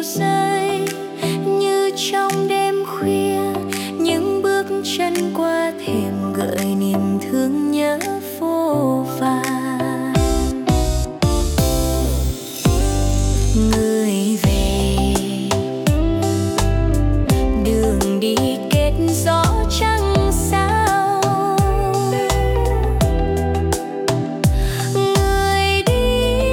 chiều rơi như trong đêm khuya, những bước chân qua thềm gợi niềm thương nhớ vô vàn. Người về đường đi kết gió trăng sao, người đi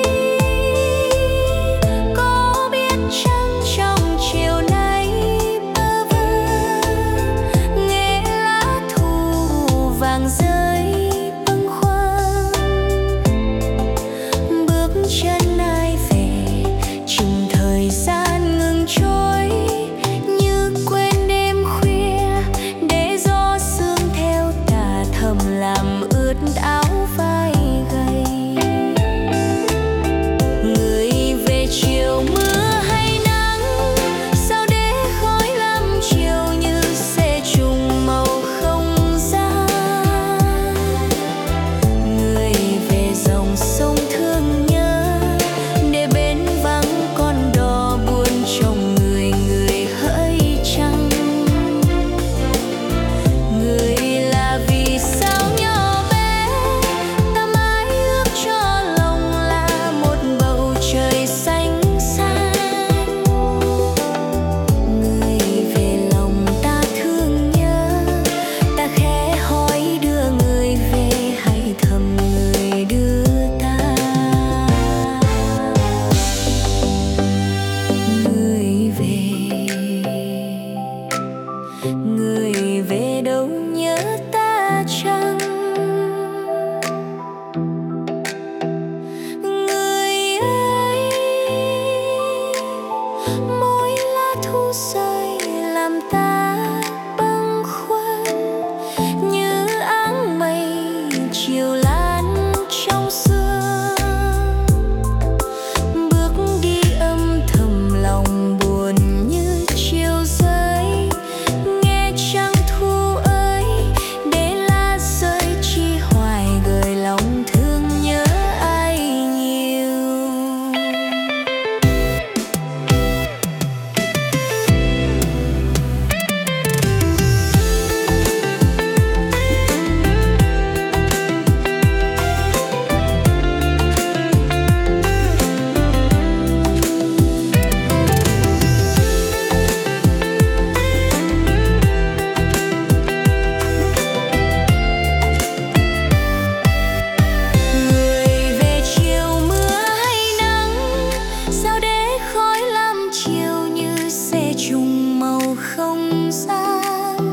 có biết chăng trong chiều nay bơ vơ nghe lá thu vàng rơi bâng khuâng. Bước chân ai về chừng thời gian ngừng trôi, như quên đêm khuya để gió sương theo tà thầm làm ướt áo vai gầy. Người về chiều mưa hay nắng, sao để khói lam chiều như sẽ trùng màu không gian. Người về dòng sông thương nhớ để bên vắng con đò buồn trong người người hỡi trăng. Người là vì sao nhỏ bé, ta mãi ước cho lòng là một bầu trời xanh xanh. Người về lòng ta thương nhớ, ta khẽ hỏi đưa người về hay thầm người đưa ta. Người về đâu nhớ ta chăng? Người ơi, mỗi lá thu rơi làm ta bâng khuâng, như áng mây chiều lan trong sương. Bước đi âm thầm lòng buồn như chiều rơi, nghe trăng thu ơi để lá rơi chi hoài gợi lòng thương nhớ ai nhiều. Người về chiều mưa hay nắng, sao để khói lam chiều như sẽ trùng màu không gian.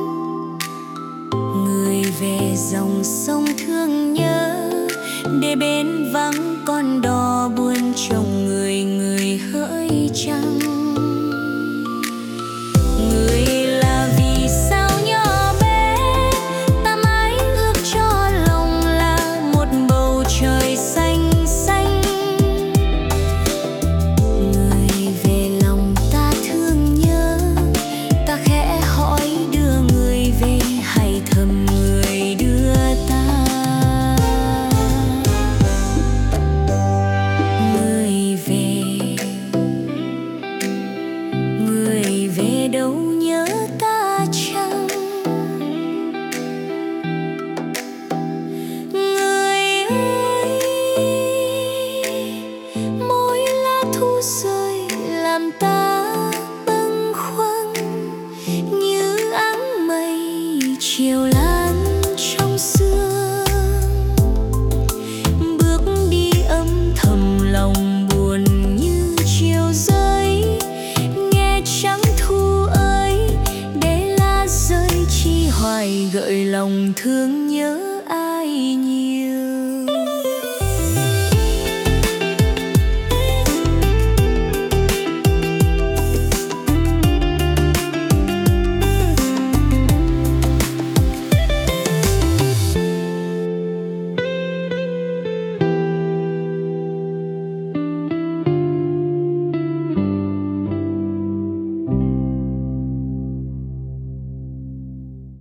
Người về dòng sông thương nhớ để bên vắng con đò buồn trong người người hỡi trăng.